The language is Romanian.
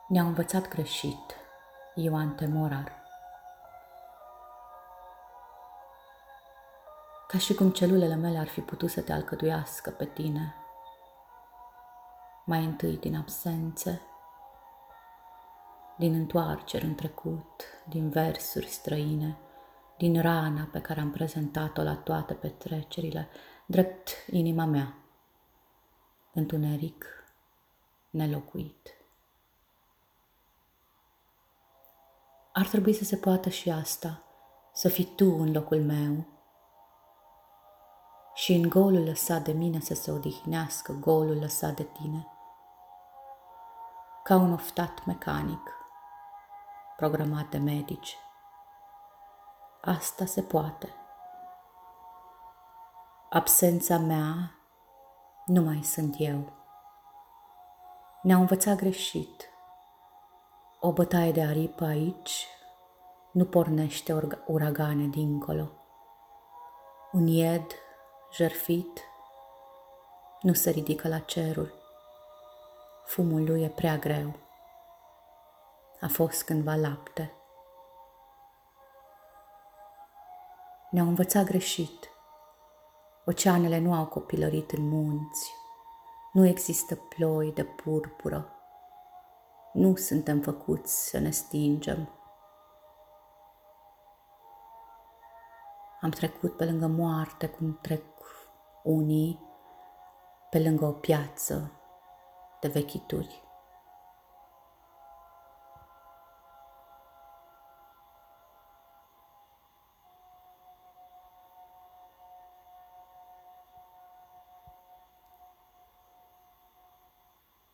Ne-au învățat greșit. Ioan Temorar. Ca și cum celulele mele ar fi putut să te alcătuiască pe tine, mai întâi din absențe, din întoarceri în trecut, din versuri străine, din rana pe care am prezentat-o la toate petrecerile, drept inima mea, întuneric nelocuit. Ar trebui să se poată și asta, să fii tu în locul meu și în golul lăsat de mine să se odihnească golul lăsat de tine, ca un oftat mecanic, programat de medici. Asta se poate. Absența mea nu mai sunt eu. Ne-au învățat greșit. O bătaie de aripă aici nu pornește uragane dincolo. Un ied jertfit nu se ridică la ceruri. Fumul lui e prea greu. A fost cândva lapte. Ne-au învățat greșit. Oceanele nu au copilărit în munți. Nu există ploi de purpură. Nu suntem făcuți să ne stingem. Am trecut pe lângă moarte cum trec unii pe lângă o piață de vechituri.